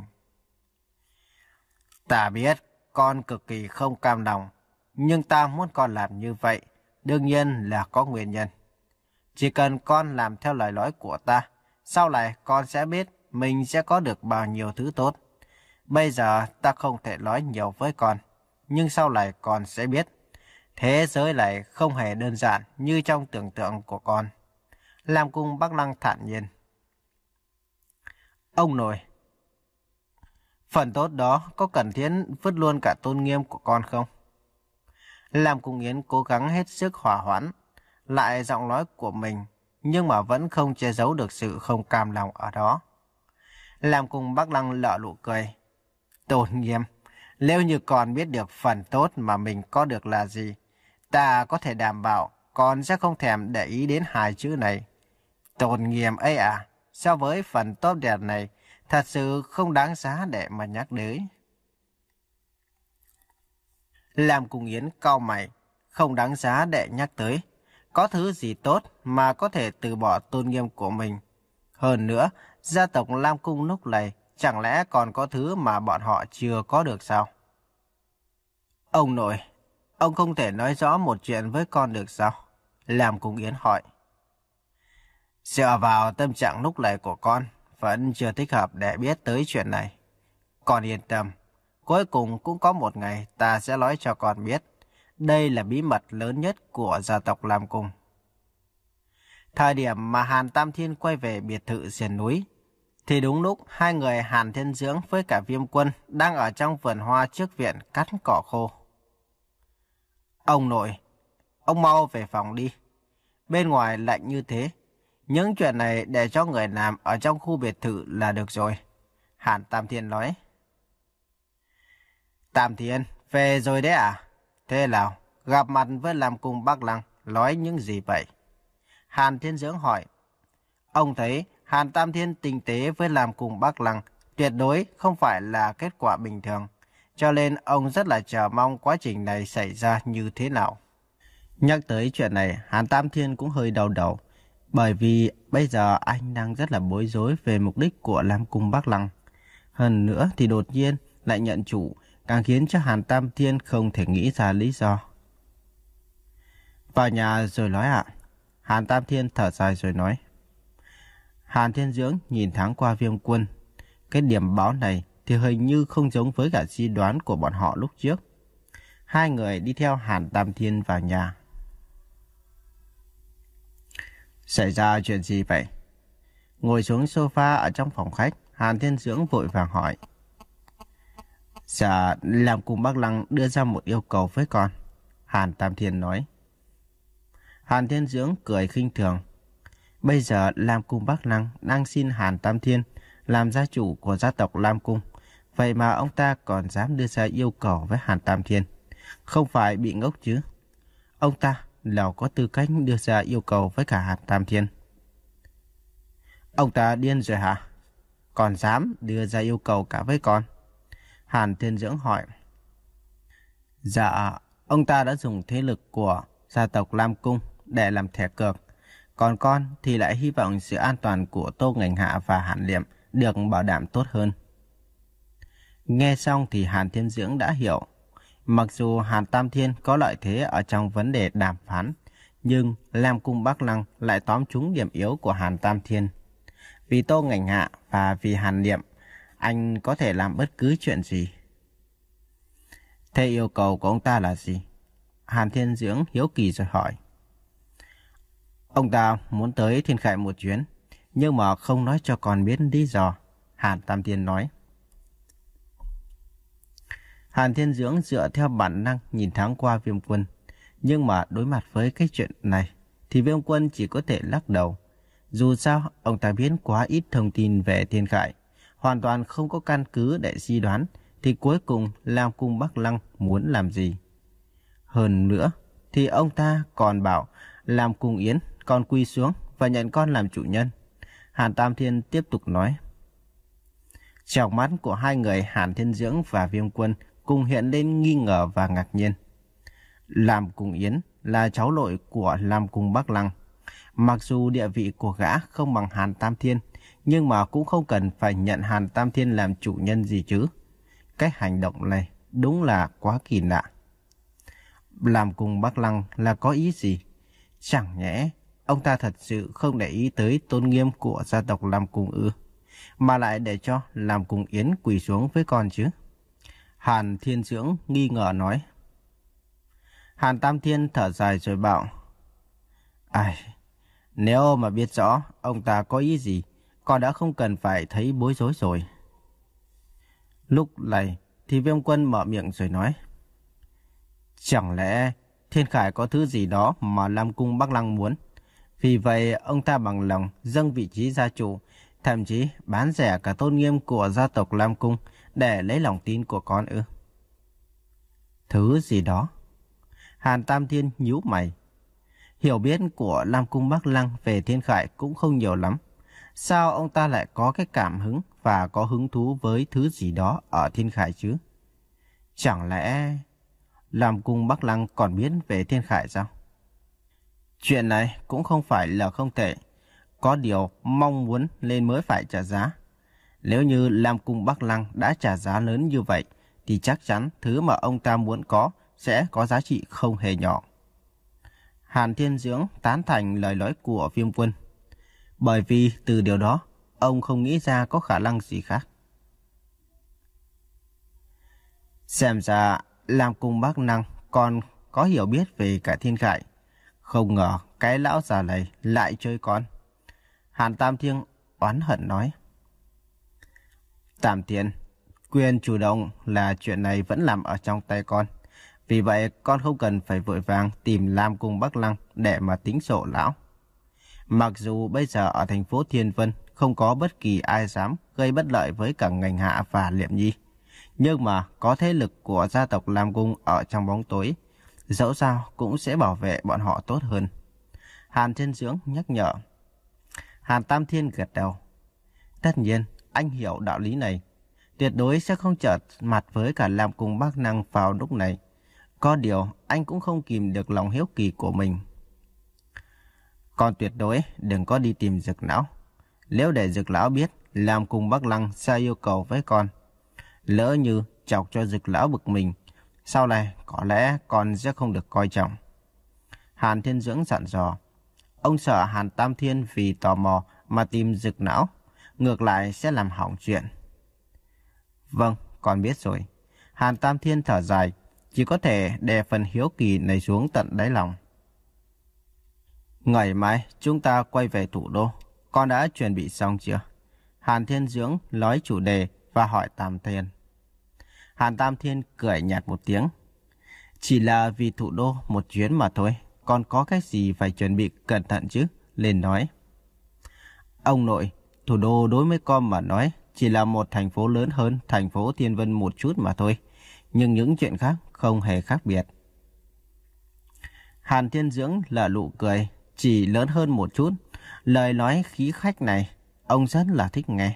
Ta biết con cực kỳ không cam lòng, nhưng ta muốn con làm như vậy, đương nhiên là có nguyên nhân. Chỉ cần con làm theo lời nói của ta, sau này con sẽ biết mình sẽ có được bao nhiêu thứ tốt. Bây giờ ta không thể nói nhiều với con, nhưng sau này con sẽ biết. Thế giới này không hề đơn giản như trong tưởng tượng của con. Lam Cung Bắc Lăng thản nhiên. Ông nội, phần tốt đó có cần thiết vứt luôn cả tôn nghiêm của con không? Lam Cung Yến cố gắng hết sức hòa hoãn lại giọng nói của mình, nhưng mà vẫn không che giấu được sự không cam lòng ở đó. Lam Cung Bắc Lăng lợ nụ cười. Tôn nghiêm, nếu như con biết được phần tốt mà mình có được là gì, ta có thể đảm bảo con sẽ không thèm để ý đến hai chữ này. Tôn nghiêm ấy à, so với phần tốt đẹp này, thật sự không đáng giá để mà nhắc đến. Lam Cung Yến cau mày, không đáng giá để nhắc tới. Có thứ gì tốt mà có thể từ bỏ tôn nghiêm của mình. Hơn nữa, gia tộc Lam Cung lúc này chẳng lẽ còn có thứ mà bọn họ chưa có được sao? Ông nội, ông không thể nói rõ một chuyện với con được sao? Lam Cung Yến hỏi. Dựa vào tâm trạng lúc này của con, vẫn chưa thích hợp để biết tới chuyện này. Con yên tâm, cuối cùng cũng có một ngày ta sẽ nói cho con biết. Đây là bí mật lớn nhất của gia tộc Lam Cung. Thời điểm mà Hàn Tam Thiên quay về biệt thự sườn núi, thì đúng lúc hai người Hàn Thiên Dưỡng với cả Viêm Quân đang ở trong vườn hoa trước viện cắt cỏ khô. Ông nội, ông mau về phòng đi. Bên ngoài lạnh như thế, Những chuyện này để cho người làm ở trong khu biệt thự là được rồi. Hàn Tam Thiên nói. Tam Thiên, về rồi đấy à? Thế nào, gặp mặt với Lam Cung Bắc Lăng, nói những gì vậy? Hàn Thiên Dưỡng hỏi. Ông thấy Hàn Tam Thiên tinh tế với Lam Cung Bắc Lăng tuyệt đối không phải là kết quả bình thường. Cho nên ông rất là chờ mong quá trình này xảy ra như thế nào. Nhắc tới chuyện này, Hàn Tam Thiên cũng hơi đau đầu. Bởi vì bây giờ anh đang rất là bối rối về mục đích của Lam Cung Bắc Lăng. Hơn nữa thì đột nhiên lại nhận chủ, càng khiến cho Hàn Tam Thiên không thể nghĩ ra lý do. Vào nhà rồi nói ạ. Hàn Tam Thiên thở dài rồi nói. Hàn Thiên Dưỡng nhìn thoáng qua Viêm Quân. Cái điểm báo này thì hình như không giống với cả suy đoán của bọn họ lúc trước. Hai người đi theo Hàn Tam Thiên vào nhà. Xảy ra chuyện gì vậy? Ngồi xuống sofa ở trong phòng khách, Hàn Thiên Dưỡng vội vàng hỏi. Dạ, Lam Cung Bắc Lăng đưa ra một yêu cầu với con. Hàn Tam Thiên nói. Hàn Thiên Dưỡng cười khinh thường. Bây giờ Lam Cung Bắc Lăng đang xin Hàn Tam Thiên làm gia chủ của gia tộc Lam Cung. Vậy mà ông ta còn dám đưa ra yêu cầu với Hàn Tam Thiên. Không phải bị ngốc chứ? Ông ta nào có tư cách đưa ra yêu cầu với cả Hàn Tam Thiên? Ông ta điên rồi hả? Còn dám đưa ra yêu cầu cả với con? Hàn Thiên Dưỡng hỏi. Dạ, ông ta đã dùng thế lực của gia tộc Lam Cung để làm thẻ cược. Còn con thì lại hy vọng sự an toàn của Tô Ngành Hạ và Hàn Liệm được bảo đảm tốt hơn. Nghe xong thì Hàn Thiên Dưỡng đã hiểu. Mặc dù Hàn Tam Thiên có lợi thế ở trong vấn đề đàm phán, nhưng Lam Cung Bắc Lăng lại tóm trúng điểm yếu của Hàn Tam Thiên. Vì Tô Ngành Hạ và vì Hàn Liệm, anh có thể làm bất cứ chuyện gì. Thế yêu cầu của ông ta là gì? Hàn Thiên Dưỡng hiếu kỳ rồi hỏi. Ông ta muốn tới Thiên Khải một chuyến, nhưng mà không nói cho con biết lý do. Hàn Tam Thiên nói. Hàn Thiên Dưỡng dựa theo bản năng nhìn thoáng qua Viêm Quân. Nhưng mà đối mặt với cái chuyện này, thì Viêm Quân chỉ có thể lắc đầu. Dù sao, ông ta biết quá ít thông tin về Thiên Khải, hoàn toàn không có căn cứ để suy đoán, thì cuối cùng Lam Cung Bắc Lăng muốn làm gì. Hơn nữa, thì ông ta còn bảo Lam Cung Yến con quy xuống và nhận con làm chủ nhân. Hàn Tam Thiên tiếp tục nói. Trong mắt của hai người Hàn Thiên Dưỡng và Viêm Quân cùng hiện lên nghi ngờ và ngạc nhiên. Lam Cung Yến là cháu nội của Lam Cung Bắc Lăng. Mặc dù địa vị của gã không bằng Hàn Tam Thiên, nhưng mà cũng không cần phải nhận Hàn Tam Thiên làm chủ nhân gì chứ. Cái hành động này đúng là quá kỳ lạ. Lam Cung Bắc Lăng là có ý gì? Chẳng nhẽ ông ta thật sự không để ý tới tôn nghiêm của gia tộc Lam Cung ư, mà lại để cho Lam Cung Yến quỳ xuống với con chứ? Hàn Thiên Dưỡng nghi ngờ nói. Hàn Tam Thiên thở dài rồi bảo. Ai, nếu mà biết rõ ông ta có ý gì, con đã không cần phải thấy bối rối rồi. Lúc này thì Viêm Quân mở miệng rồi nói. Chẳng lẽ Thiên Khải có thứ gì đó mà Lam Cung Bắc Lăng muốn? Vì vậy ông ta bằng lòng dâng vị trí gia chủ, thậm chí bán rẻ cả tôn nghiêm của gia tộc Lam Cung để lấy lòng tin của con ư? Thứ gì đó? Hàn Tam Thiên nhíu mày. Hiểu biết của Lam Cung Bắc Lăng về Thiên Khải cũng không nhiều lắm. Sao ông ta lại có cái cảm hứng và có hứng thú với thứ gì đó ở Thiên Khải chứ? Chẳng lẽ Lam Cung Bắc Lăng còn biết về Thiên Khải sao? Chuyện này cũng không phải là không thể. Có điều mong muốn lên mới phải trả giá. Nếu như Lam Cung Bắc Lăng đã trả giá lớn như vậy, thì chắc chắn thứ mà ông ta muốn có sẽ có giá trị không hề nhỏ. Hàn Thiên Dưỡng tán thành lời nói của Viêm Quân. Bởi vì từ điều đó, ông không nghĩ ra có khả năng gì khác. Xem ra Lam Cung Bắc Lăng còn có hiểu biết về cả Thiên Khải. Không ngờ cái lão già này lại chơi con. Hàn Tam Thiên oán hận nói. Tam Thiên, quyền chủ động là chuyện này vẫn nằm ở trong tay con. Vì vậy con không cần phải vội vàng tìm Lam Cung Bắc Lăng để mà tính sổ lão. Mặc dù bây giờ ở thành phố Thiên Vân không có bất kỳ ai dám gây bất lợi với cả Ngành Hạ và Liệm Nhi, nhưng mà có thế lực của gia tộc Lam Cung ở trong bóng tối, dẫu sao cũng sẽ bảo vệ bọn họ tốt hơn. Hàn Thiên Dưỡng nhắc nhở. Hàn Tam Thiên gật đầu. Tất nhiên, anh hiểu đạo lý này. Tuyệt đối sẽ không trở mặt với cả Lam Cung Bác Năng vào lúc này. Có điều, anh cũng không kìm được lòng hiếu kỳ của mình. Con tuyệt đối đừng có đi tìm Dực Lão. Nếu để Dực Lão biết Lam Cung Bác Năng sẽ yêu cầu với con, lỡ như chọc cho Dực Lão bực mình, sau này có lẽ con sẽ không được coi trọng. Hàn Thiên Dưỡng dặn dò. Ông sợ Hàn Tam Thiên vì tò mò mà tìm Dực Lão, ngược lại sẽ làm hỏng chuyện. Vâng, con biết rồi. Hàn Tam Thiên thở dài, chỉ có thể đè phần hiếu kỳ này xuống tận đáy lòng. Ngày mai chúng ta quay về thủ đô. Con đã chuẩn bị xong chưa? Hàn Thiên Dưỡng nói chủ đề và hỏi Tam Thiên. Hàn Tam Thiên cười nhạt một tiếng. Chỉ là vì thủ đô một chuyến mà thôi. Con có cái gì phải chuẩn bị cẩn thận chứ? Lên nói. Ông nội, thủ đô đối với con mà nói chỉ là một thành phố lớn hơn thành phố Thiên Vân một chút mà thôi. Nhưng những chuyện khác không hề khác biệt. Hàn Thiên Dưỡng là nụ cười, chỉ lớn hơn một chút. Lời nói khí khách này, ông rất là thích nghe.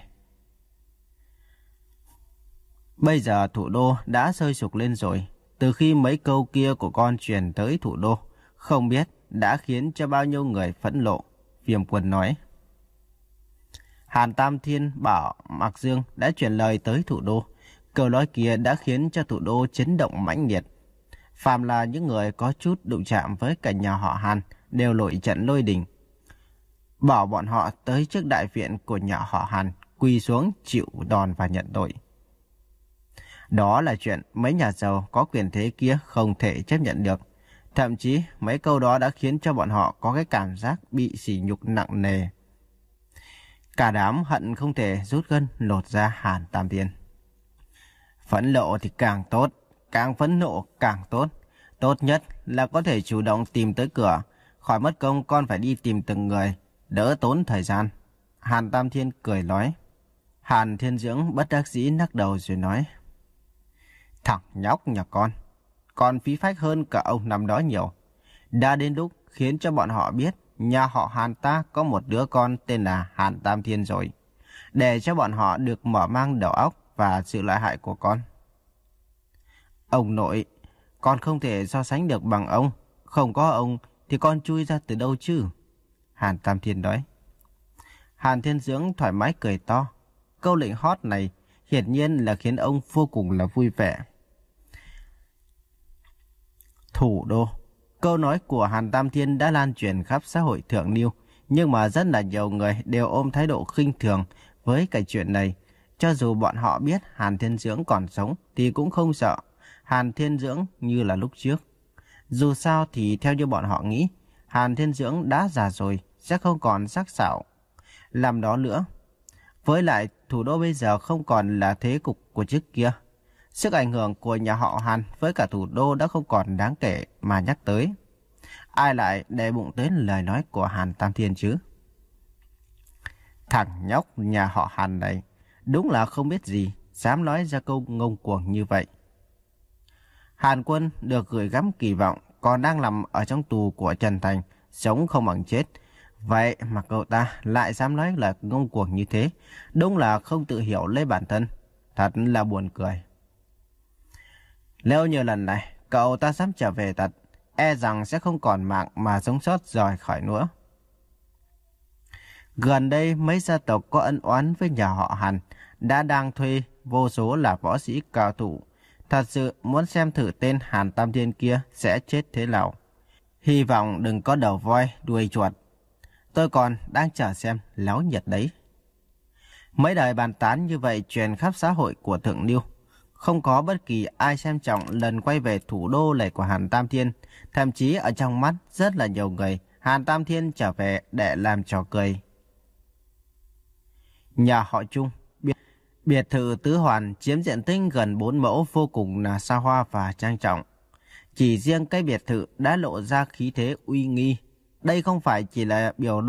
Bây giờ thủ đô đã sôi sục lên rồi. Từ khi mấy câu kia của con truyền tới thủ đô, không biết đã khiến cho bao nhiêu người phẫn nộ. Viêm Quân nói. Hàn Tam Thiên bảo Mạc Dương đã truyền lời tới thủ đô. Câu nói kia đã khiến cho thủ đô chấn động mãnh liệt. Phàm là những người có chút đụng chạm với cả nhà họ Hàn đều nổi trận lôi đình. Bảo bọn họ tới trước đại viện của nhà họ Hàn, quỳ xuống chịu đòn và nhận tội. Đó là chuyện mấy nhà giàu có quyền thế kia không thể chấp nhận được. Thậm chí mấy câu đó đã khiến cho bọn họ có cái cảm giác bị sỉ nhục nặng nề. Cả đám hận không thể rút gân lột ra Hàn Tam Thiên. Phẫn nộ thì càng tốt, càng phẫn nộ càng tốt. Tốt nhất là có thể chủ động tìm tới cửa, khỏi mất công con phải đi tìm từng người, đỡ tốn thời gian. Hàn Tam Thiên cười nói. Hàn Thiên Dưỡng bất đắc dĩ lắc đầu rồi nói. Thằng nhóc nhà con, còn phí phách hơn cả ông năm đó nhiều. Đã đến lúc khiến cho bọn họ biết nhà họ Hàn ta có một đứa con tên là Hàn Tam Thiên rồi, để cho bọn họ được mở mang đầu óc và sự lợi hại của con. Ông nội, con không thể so sánh được bằng ông. Không có ông thì con chui ra từ đâu chứ? Hàn Tam Thiên nói. Hàn Thiên Dưỡng thoải mái cười to. Câu lệnh hót này hiển nhiên là khiến ông vô cùng là vui vẻ. Thủ đô. Câu nói của Hàn Tam Thiên đã lan truyền khắp xã hội thượng lưu, nhưng mà rất là nhiều người đều ôm thái độ khinh thường với cái chuyện này. Cho dù bọn họ biết Hàn Thiên Dưỡng còn sống thì cũng không sợ Hàn Thiên Dưỡng như là lúc trước. Dù sao thì theo như bọn họ nghĩ, Hàn Thiên Dưỡng đã già rồi, sẽ không còn sắc sảo làm đó nữa. Với lại thủ đô bây giờ không còn là thế cục của trước kia. Sức ảnh hưởng của nhà họ Hàn với cả thủ đô đã không còn đáng kể mà nhắc tới. Ai lại để bụng tới lời nói của Hàn Tam Thiên chứ? Thằng nhóc nhà họ Hàn này đúng là không biết gì, dám nói ra câu ngông cuồng như vậy. Hàn Quân được gửi gắm kỳ vọng còn đang nằm ở trong tù của Trần Thành, sống không bằng chết. Vậy mà cậu ta lại dám nói là ngông cuồng như thế, đúng là không tự hiểu lấy bản thân. Thật là buồn cười. Nếu như lần này cậu ta dám trở về thật, e rằng sẽ không còn mạng mà sống sót rời khỏi nữa. Gần đây mấy gia tộc có ân oán với nhà họ Hàn đã đang thuê vô số là võ sĩ cao thủ. Thật sự muốn xem thử tên Hàn Tam Thiên kia sẽ chết thế nào. Hy vọng đừng có đầu voi đuôi chuột. Tôi còn đang chờ xem láo nhiệt đấy. Mấy đời bàn tán như vậy truyền khắp xã hội của thượng lưu. Không có bất kỳ ai xem trọng lần quay về thủ đô này của Hàn Tam Thiên. Thậm chí ở trong mắt rất là nhiều người, Hàn Tam Thiên trở về để làm trò cười. Nhà họ Trung, biệt, biệt thự tứ hoàn chiếm diện tích gần bốn mẫu, vô cùng là xa hoa và trang trọng. Chỉ riêng cái biệt thự đã lộ ra khí thế uy nghi. Đây không phải chỉ là biểu độ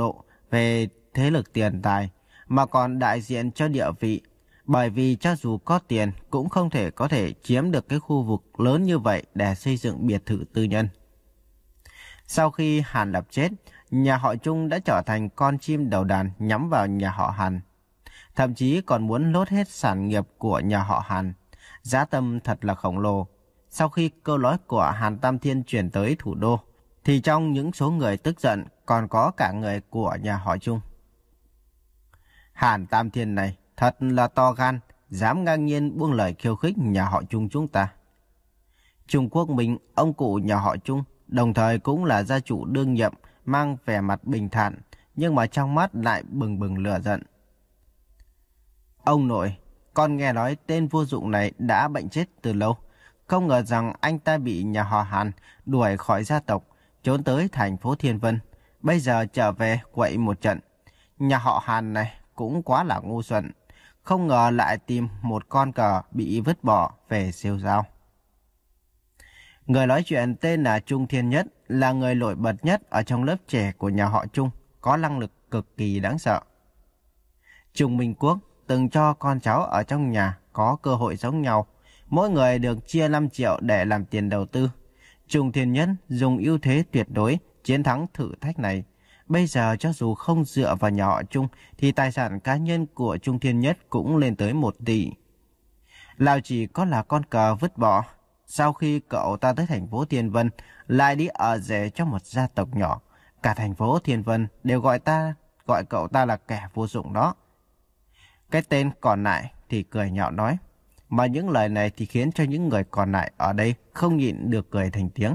về thế lực tiền tài, mà còn đại diện cho địa vị. Bởi vì cho dù có tiền cũng không thể có thể chiếm được cái khu vực lớn như vậy để xây dựng biệt thự tư nhân. Sau khi Hàn Lập chết, nhà họ Trung đã trở thành con chim đầu đàn nhắm vào nhà họ Hàn. Thậm chí còn muốn lốt hết sản nghiệp của nhà họ Hàn. Dã tâm thật là khổng lồ. Sau khi câu nói của Hàn Tam Thiên truyền tới thủ đô, thì trong những số người tức giận còn có cả người của nhà họ Trung. Hàn Tam Thiên này thật là to gan, dám ngang nhiên buông lời khiêu khích nhà họ Trung chúng ta. Trung Quốc Minh, ông cụ nhà họ Trung, đồng thời cũng là gia chủ đương nhiệm, mang vẻ mặt bình thản, nhưng mà trong mắt lại bừng bừng lửa giận. Ông nội, con nghe nói tên vô dụng này đã bệnh chết từ lâu. Không ngờ rằng anh ta bị nhà họ Hàn đuổi khỏi gia tộc, trốn tới thành phố Thiên Vân. Bây giờ trở về quậy một trận. Nhà họ Hàn này cũng quá là ngu xuẩn. Không ngờ lại tìm một con cờ bị vứt bỏ về rêu rao. Người nói chuyện tên là Trung Thiên Nhất, là người nổi bật nhất ở trong lớp trẻ của nhà họ Trung, có năng lực cực kỳ đáng sợ. Trung Minh Quốc từng cho con cháu ở trong nhà có cơ hội giống nhau, mỗi người được chia năm triệu để làm tiền đầu tư. Trung Thiên Nhất dùng ưu thế tuyệt đối chiến thắng thử thách này. Bây giờ cho dù không dựa vào nhà họ Trung thì tài sản cá nhân của Trung Thiên Nhất cũng lên tới một tỷ. Lão chỉ có là con cờ vứt bỏ. Sau khi cậu ta tới thành phố Thiên Vân, lại đi ở rể cho một gia tộc nhỏ. Cả thành phố Thiên Vân đều gọi ta, gọi cậu ta là kẻ vô dụng đó. Cái tên còn lại thì cười nhạo nói. Mà những lời này thì khiến cho những người còn lại ở đây không nhịn được cười thành tiếng.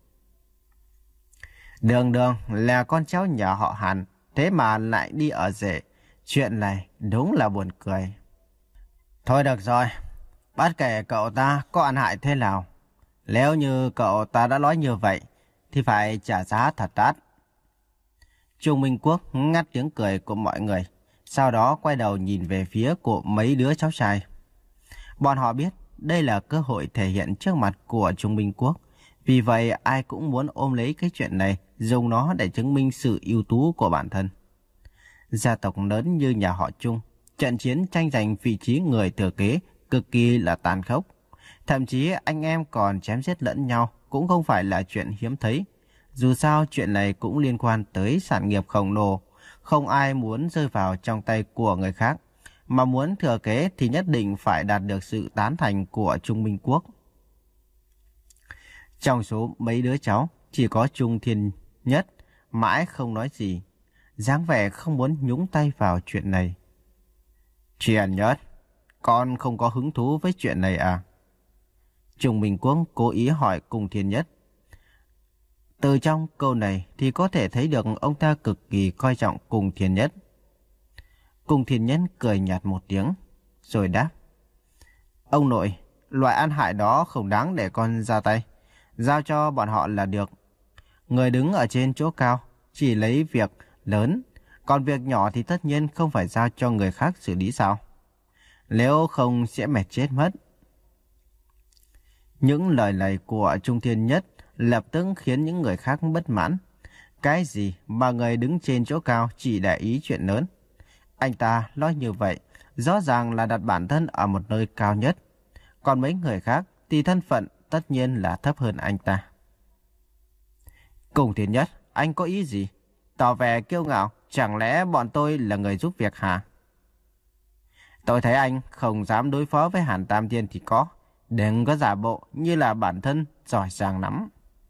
Đường Đường là con cháu nhà họ Hàn, thế mà lại đi ở rể. Chuyện này đúng là buồn cười. Thôi được rồi, bất kể cậu ta có ăn hại thế nào, nếu như cậu ta đã nói như vậy thì phải trả giá thật đắt. Trung Minh Quốc ngắt tiếng cười của mọi người, sau đó quay đầu nhìn về phía của mấy đứa cháu trai. Bọn họ biết đây là cơ hội thể hiện trước mặt của Trung Minh Quốc, vì vậy ai cũng muốn ôm lấy cái chuyện này, dùng nó để chứng minh sự ưu tú của bản thân. Gia tộc lớn như nhà họ Trung, trận chiến tranh giành vị trí người thừa kế cực kỳ là tàn khốc. Thậm chí anh em còn chém giết lẫn nhau cũng không phải là chuyện hiếm thấy. Dù sao chuyện này cũng liên quan tới sản nghiệp khổng lồ, không ai muốn rơi vào trong tay của người khác, mà muốn thừa kế thì nhất định phải đạt được sự tán thành của Trung Minh Quốc. Trong số mấy đứa cháu, chỉ có Trung Thiên Nhất mãi không nói gì, dáng vẻ không muốn nhúng tay vào chuyện này. Triền Nhất, con không có hứng thú với chuyện này à? Trung Minh Quốc cố ý hỏi Cung Thiên Nhất. Từ trong câu này thì có thể thấy được ông ta cực kỳ coi trọng Cung Thiên Nhất. Cung Thiên Nhất cười nhạt một tiếng, rồi đáp. Ông nội, loại ăn hại đó không đáng để con ra tay. Giao cho bọn họ là được. Người đứng ở trên chỗ cao chỉ lấy việc lớn, còn việc nhỏ thì tất nhiên không phải giao cho người khác xử lý sao? Nếu không sẽ mệt chết mất. Những lời này của Trung Thiên Nhất lập tức khiến những người khác bất mãn. Cái gì mà người đứng trên chỗ cao chỉ để ý chuyện lớn? Anh ta nói như vậy, rõ ràng là đặt bản thân ở một nơi cao nhất. Còn mấy người khác thì thân phận tất nhiên là thấp hơn anh ta. Cung Thiên Nhất, anh có ý gì? Tỏ vẻ kiêu ngạo, chẳng lẽ bọn tôi là người giúp việc hả? Tôi thấy anh không dám đối phó với Hàn Tam Thiên thì có. Đừng có giả bộ như là bản thân giỏi giang lắm.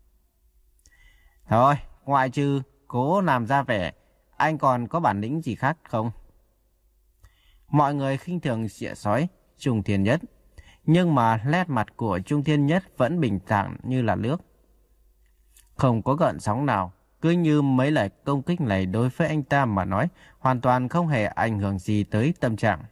Thôi, ngoại trừ cố làm ra vẻ, anh còn có bản lĩnh gì khác không? Mọi người khinh thường xỉa xói Trung Thiên Nhất, nhưng mà nét mặt của Trung Thiên Nhất vẫn bình thản như là nước. Không có gợn sóng nào, cứ như mấy lời công kích này đối với anh ta mà nói, hoàn toàn không hề ảnh hưởng gì tới tâm trạng.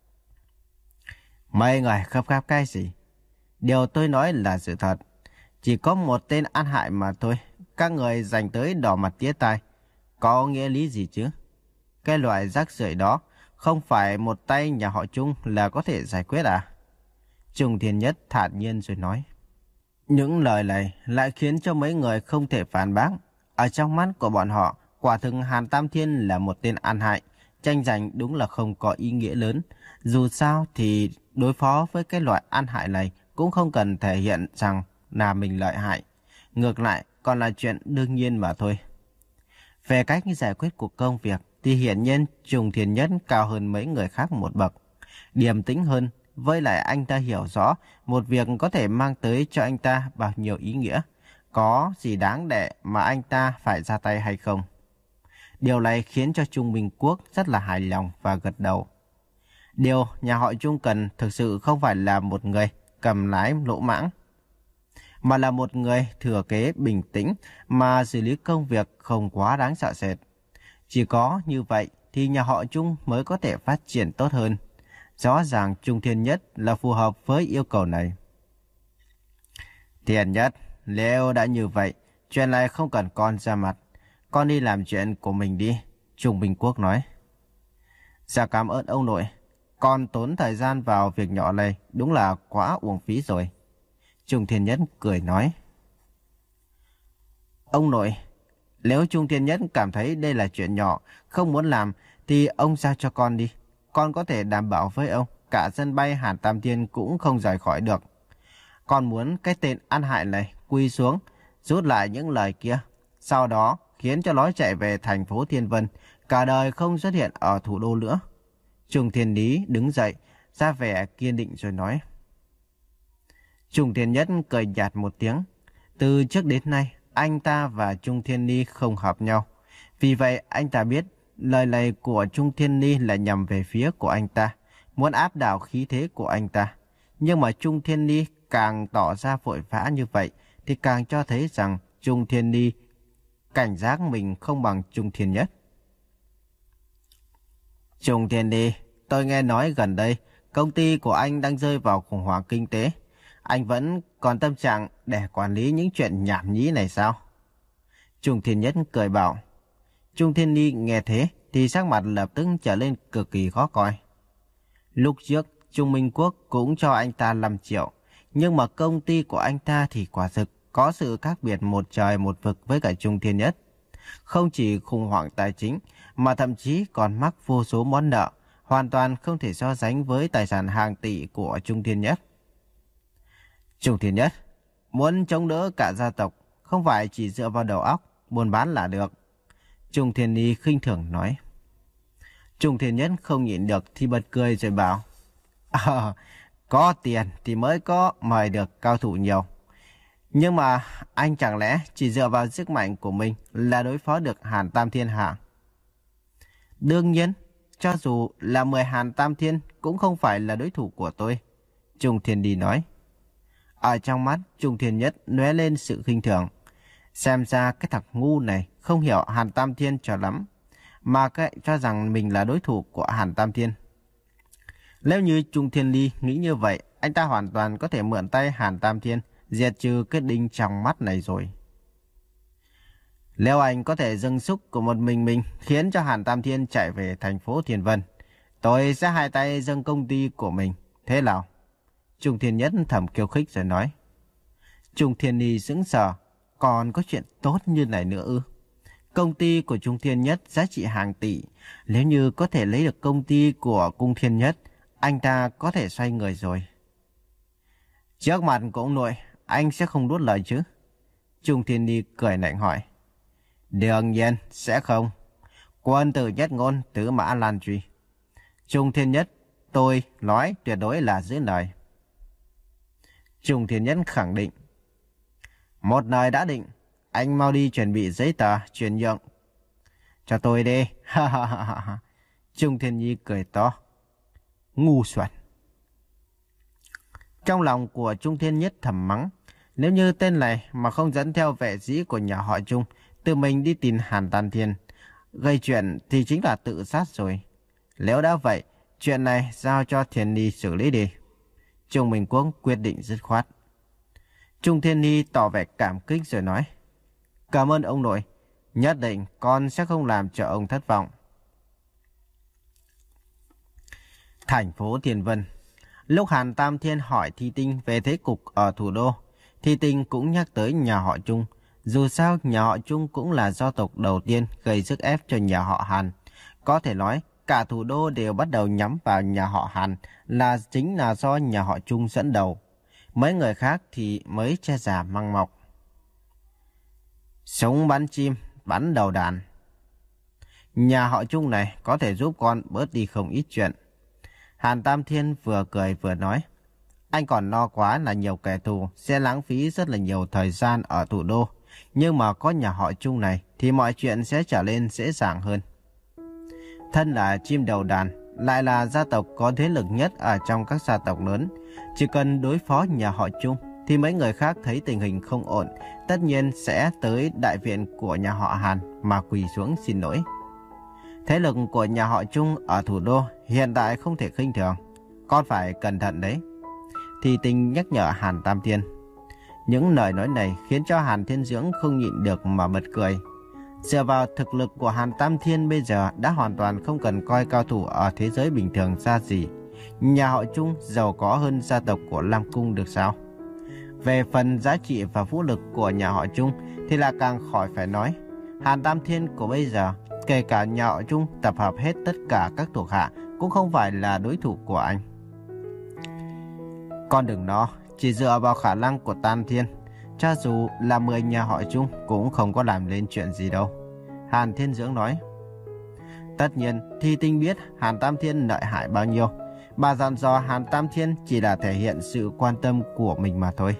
Mấy người khấp kháp cái gì? Điều tôi nói là sự thật. Chỉ có một tên ăn hại mà thôi. Các người dành tới đỏ mặt tía tai. Có nghĩa lý gì chứ? Cái loại rác rưởi đó không phải một tay nhà họ Trung là có thể giải quyết à? Trung Thiên Nhất thản nhiên rồi nói. Những lời này lại khiến cho mấy người không thể phản bác. Ở trong mắt của bọn họ, Quả thực Hàn Tam Thiên là một tên ăn hại, tranh giành đúng là không có ý nghĩa lớn. Dù sao thì đối phó với cái loại ăn hại này cũng không cần thể hiện rằng là mình lợi hại. Ngược lại còn là chuyện đương nhiên mà thôi. Về cách giải quyết cuộc công việc thì hiển nhiên Trùng Thiên Nhất cao hơn mấy người khác một bậc, điềm tĩnh hơn, với lại anh ta hiểu rõ một việc có thể mang tới cho anh ta bao nhiêu ý nghĩa, có gì đáng để mà anh ta phải ra tay hay không. Điều này khiến cho Trung Minh Quốc rất là hài lòng và gật đầu. Điều nhà họ Trung cần thực sự không phải là một người cầm lái lỗ mãng, mà là một người thừa kế bình tĩnh mà xử lý công việc không quá đáng sợ sệt. Chỉ có như vậy thì nhà họ Trung mới có thể phát triển tốt hơn. Rõ ràng Trung Thiên Nhất là phù hợp với yêu cầu này. Thiên Nhất, nếu đã như vậy, chuyện này không cần con ra mặt. Con đi làm chuyện của mình đi, Trung Bình Quốc nói. Dạ cảm ơn ông nội. Con tốn thời gian vào việc nhỏ này đúng là quá uổng phí rồi. Trung Thiên Nhất cười nói. Ông nội, nếu Trung Thiên Nhất cảm thấy đây là chuyện nhỏ, không muốn làm, thì ông giao cho con đi. Con có thể đảm bảo với ông, cả sân bay Hàn Tam Thiên cũng không rời khỏi được. Con muốn cái tên ăn hại này quy xuống, rút lại những lời kia. Sau đó khiến cho nó chạy về thành phố Thiên Vân, cả đời không xuất hiện ở thủ đô nữa. Trung Thiên Lý đứng dậy, ra vẻ kiên định rồi nói. Trung Thiên Nhất cười nhạt một tiếng. Từ trước đến nay, anh ta và Trung Thiên Ni không hợp nhau. Vì vậy, anh ta biết lời này của Trung Thiên Ni là nhằm về phía của anh ta, muốn áp đảo khí thế của anh ta. Nhưng mà Trung Thiên Ni càng tỏ ra vội vã như vậy, thì càng cho thấy rằng Trung Thiên Ni cảnh giác mình không bằng Trung Thiên Nhất. Trung Thiên Ni, tôi nghe nói gần đây, công ty của anh đang rơi vào khủng hoảng kinh tế. Anh vẫn còn tâm trạng để quản lý những chuyện nhảm nhí này sao? Trung Thiên Nhất cười bảo. Trung Thiên Ni nghe thế thì sắc mặt lập tức trở lên cực kỳ khó coi. Lúc trước, Trung Minh Quốc cũng cho anh ta năm triệu. Nhưng mà công ty của anh ta thì quả thực có sự khác biệt một trời một vực với cả Trung Thiên Nhất. Không chỉ khủng hoảng tài chính, mà thậm chí còn mắc vô số món nợ, hoàn toàn không thể so sánh với tài sản hàng tỷ của Trung Thiên Nhất. Trung Thiên Nhất, muốn chống đỡ cả gia tộc, không phải chỉ dựa vào đầu óc, buôn bán là được. Trung Thiên Ni khinh thường nói. Trung Thiên Nhất không nhịn được thì bật cười rồi bảo. À, có tiền thì mới có mời được cao thủ nhiều. Nhưng mà anh chẳng lẽ chỉ dựa vào sức mạnh của mình là đối phó được Hàn Tam Thiên hả? Đương nhiên, cho dù là mười Hàn Tam Thiên cũng không phải là đối thủ của tôi. Trung Thiên Đi nói. Ở trong mắt Trung Thiên Nhất lóe lên sự khinh thường. Xem ra cái thằng ngu này không hiểu Hàn Tam Thiên cho lắm, mà cái cho rằng mình là đối thủ của Hàn Tam Thiên. Nếu như Trung Thiên Ly nghĩ như vậy, anh ta hoàn toàn có thể mượn tay Hàn Tam Thiên diệt trừ cái đinh trong mắt này rồi. Nếu anh có thể dâng súc của một mình mình khiến cho Hàn Tam Thiên chạy về thành phố Thiên Vân, tôi sẽ hai tay dâng công ty của mình. Thế nào? Trung Thiên Nhất thầm kiêu khích rồi nói. Trung Thiên Ly sững sờ. Còn có chuyện tốt như này nữa ư? Công ty của Trung Thiên Nhất giá trị hàng tỷ. Nếu như có thể lấy được công ty của Cung Thiên Nhất, anh ta có thể xoay người rồi. Trước mặt của ông nội, anh sẽ không nuốt lời chứ? Trung Thiên Ni cười lạnh hỏi. Đương nhiên sẽ không. Quân tử nhất ngôn, tứ mã lan truy. Trung Thiên Nhất, tôi nói tuyệt đối là giữ lời. Trung Thiên Nhất khẳng định. Một lời đã định, anh mau đi chuẩn bị giấy tờ chuyển nhượng cho tôi đi. Trung Thiên Nhi cười to. Ngu xuẩn. Trong lòng của Trung Thiên Nhất thầm mắng. Nếu như tên này mà không dẫn theo vệ sĩ của nhà họ Trung, tự mình đi tìm Hàn Tam Thiên gây chuyện thì chính là tự sát rồi. Nếu đã vậy, chuyện này giao cho Thiên Nhi xử lý đi. Trung Minh Quốc quyết định dứt khoát. Trung Thiên Ni tỏ vẻ cảm kích rồi nói. Cảm ơn ông nội. Nhất định con sẽ không làm cho ông thất vọng. Thành phố Thiên Vân. Lúc Hàn Tam Thiên hỏi Thi Tinh về thế cục ở thủ đô, Thi Tinh cũng nhắc tới nhà họ Trung. Dù sao, nhà họ Trung cũng là gia tộc đầu tiên gây sức ép cho nhà họ Hàn. Có thể nói, cả thủ đô đều bắt đầu nhắm vào nhà họ Hàn là chính là do nhà họ Trung dẫn đầu. Mấy người khác thì mới che giả măng mọc. Súng bắn chim, bắn đầu đàn. Nhà họ Trung này có thể giúp con bớt đi không ít chuyện. Hàn Tam Thiên vừa cười vừa nói. Anh còn lo quá là nhiều kẻ thù sẽ lãng phí rất là nhiều thời gian ở thủ đô. Nhưng mà có nhà họ Trung này thì mọi chuyện sẽ trở nên dễ dàng hơn. Thân là chim đầu đàn, lại là gia tộc có thế lực nhất ở trong các gia tộc lớn. Chỉ cần đối phó nhà họ Trung thì mấy người khác thấy tình hình không ổn, tất nhiên sẽ tới đại viện của nhà họ Hàn mà quỳ xuống xin lỗi. Thế lực của nhà họ Trung ở thủ đô hiện tại không thể khinh thường. Con phải cẩn thận đấy. Thì Tình nhắc nhở Hàn Tam Thiên. Những lời nói này khiến cho Hàn Thiên Dưỡng không nhịn được mà bật cười. Dựa vào thực lực của Hàn Tam Thiên bây giờ đã hoàn toàn không cần coi cao thủ ở thế giới bình thường ra gì. Nhà họ Trung giàu có hơn gia tộc của Lam Cung được sao? Về phần giá trị và vũ lực của nhà họ Trung thì là càng khỏi phải nói. Hàn Tam Thiên của bây giờ, kể cả nhà họ Trung tập hợp hết tất cả các thuộc hạ cũng không phải là đối thủ của anh. Con đừng lo, chỉ dựa vào khả năng của Tam Thiên, cho dù là mười nhà họ Trung cũng không có làm lên chuyện gì đâu. Hàn Thiên Dưỡng nói. Tất nhiên, Thi Tinh biết Hàn Tam Thiên lợi hại bao nhiêu. Bà dặn dò Hàn Tam Thiên chỉ là thể hiện sự quan tâm của mình mà thôi.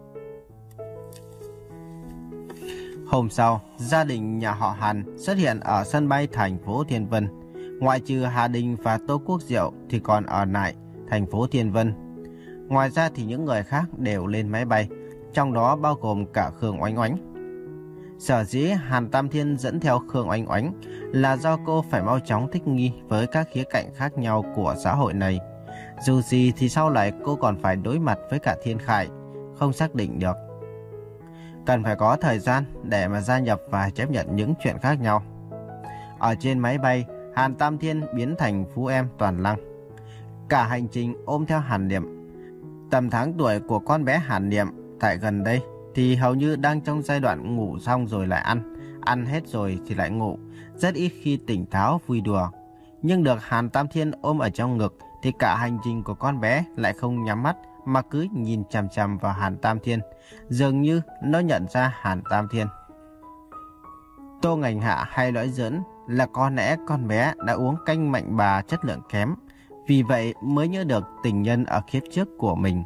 Hôm sau, gia đình nhà họ Hàn xuất hiện ở sân bay thành phố Thiên Vân. Ngoại trừ Hà Đình và Tô Quốc Diệu thì còn ở lại thành phố Thiên Vân. Ngoài ra thì những người khác đều lên máy bay, trong đó bao gồm cả Khương Oánh Oánh. Sở dĩ Hàn Tam Thiên dẫn theo Khương Oánh Oánh là do cô phải mau chóng thích nghi với các khía cạnh khác nhau của xã hội này. Dù gì thì sau này cô còn phải đối mặt với cả Thiên Khải, không xác định được. Cần phải có thời gian để mà gia nhập và chấp nhận những chuyện khác nhau. Ở trên máy bay, Hàn Tam Thiên biến thành phú em toàn năng. Cả hành trình ôm theo Hàn Niệm. Tầm tháng tuổi của con bé Hàn Niệm tại gần đây thì hầu như đang trong giai đoạn ngủ xong rồi lại ăn, ăn hết rồi thì lại ngủ, rất ít khi tỉnh táo vui đùa. Nhưng được Hàn Tam Thiên ôm ở trong ngực thì cả hành trình của con bé lại không nhắm mắt mà cứ nhìn chằm chằm vào Hàn Tam Thiên, dường như nó nhận ra Hàn Tam Thiên. Tô Ngành Hạ hay nói giỡn là có lẽ con bé đã uống canh mạnh bà chất lượng kém, vì vậy mới nhớ được tình nhân ở kiếp trước của mình.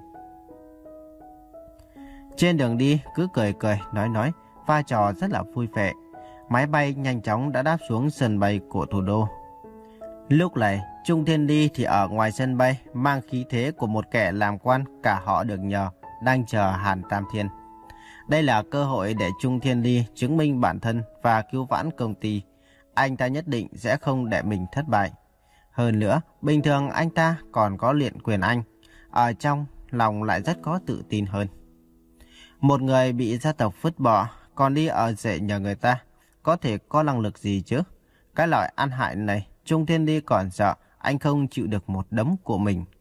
Trên đường đi cứ cười cười nói nói, vai trò rất là vui vẻ. Máy bay nhanh chóng đã đáp xuống sân bay của thủ đô. Lúc này Trung Thiên Ly thì ở ngoài sân bay, mang khí thế của một kẻ làm quan cả họ được nhờ, đang chờ Hàn Tam Thiên. Đây là cơ hội để Trung Thiên Ly chứng minh bản thân và cứu vãn công ty. Anh ta nhất định sẽ không để mình thất bại. Hơn nữa, bình thường anh ta còn có luyện quyền Anh, ở trong lòng lại rất có tự tin hơn. Một người bị gia tộc vứt bỏ, còn đi ở rể nhờ người ta, có thể có năng lực gì chứ? Cái loại ăn hại này, Trung Thiên Ly còn sợ anh không chịu được một đấm của mình.